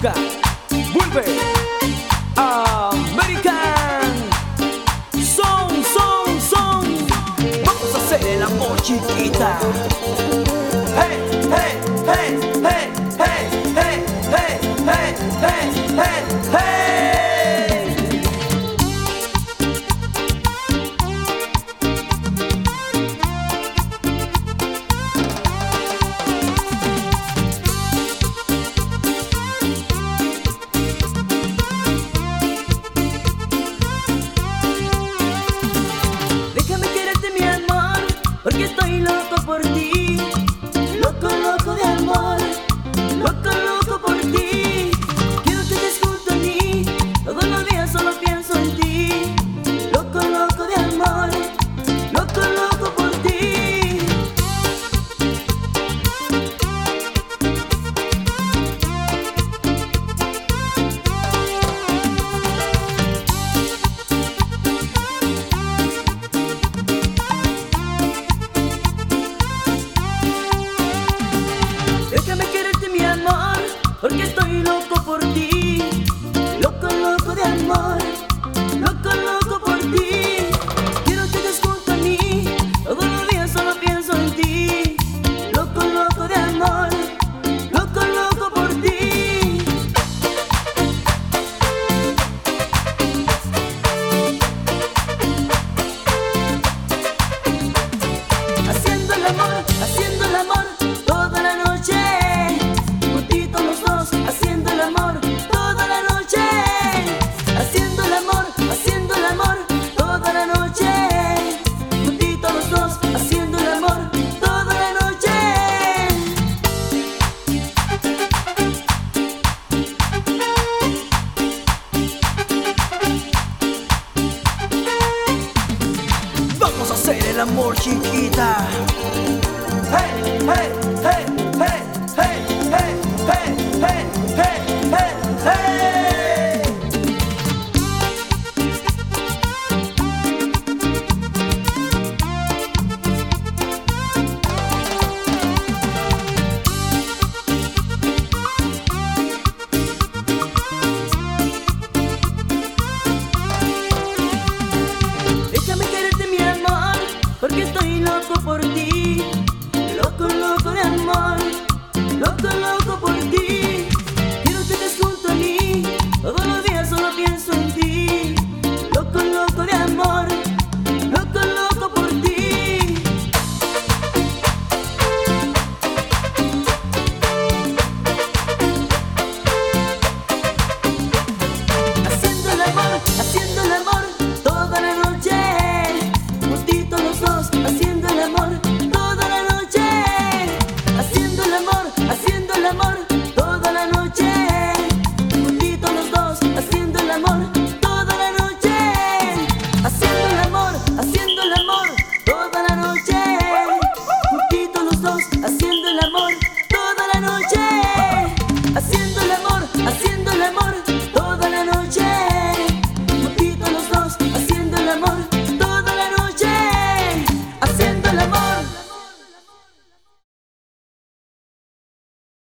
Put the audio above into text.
Azúcar vuelve American Son, son, son. Vamos a hacer el amor, chiquita. Hey, hey, hey, hey, hey, hey, hey, hey, hey, hey, hey. Porque estoy loco por ti, loco, loco de amor, loco, loco por ti. Quiero que estés junto a mí, todos los días solo pienso en ti. Loco, loco de amor, loco, loco por ti. Déjame quererte, mi amor, porque estoy loco por ti, loco, loco de amor.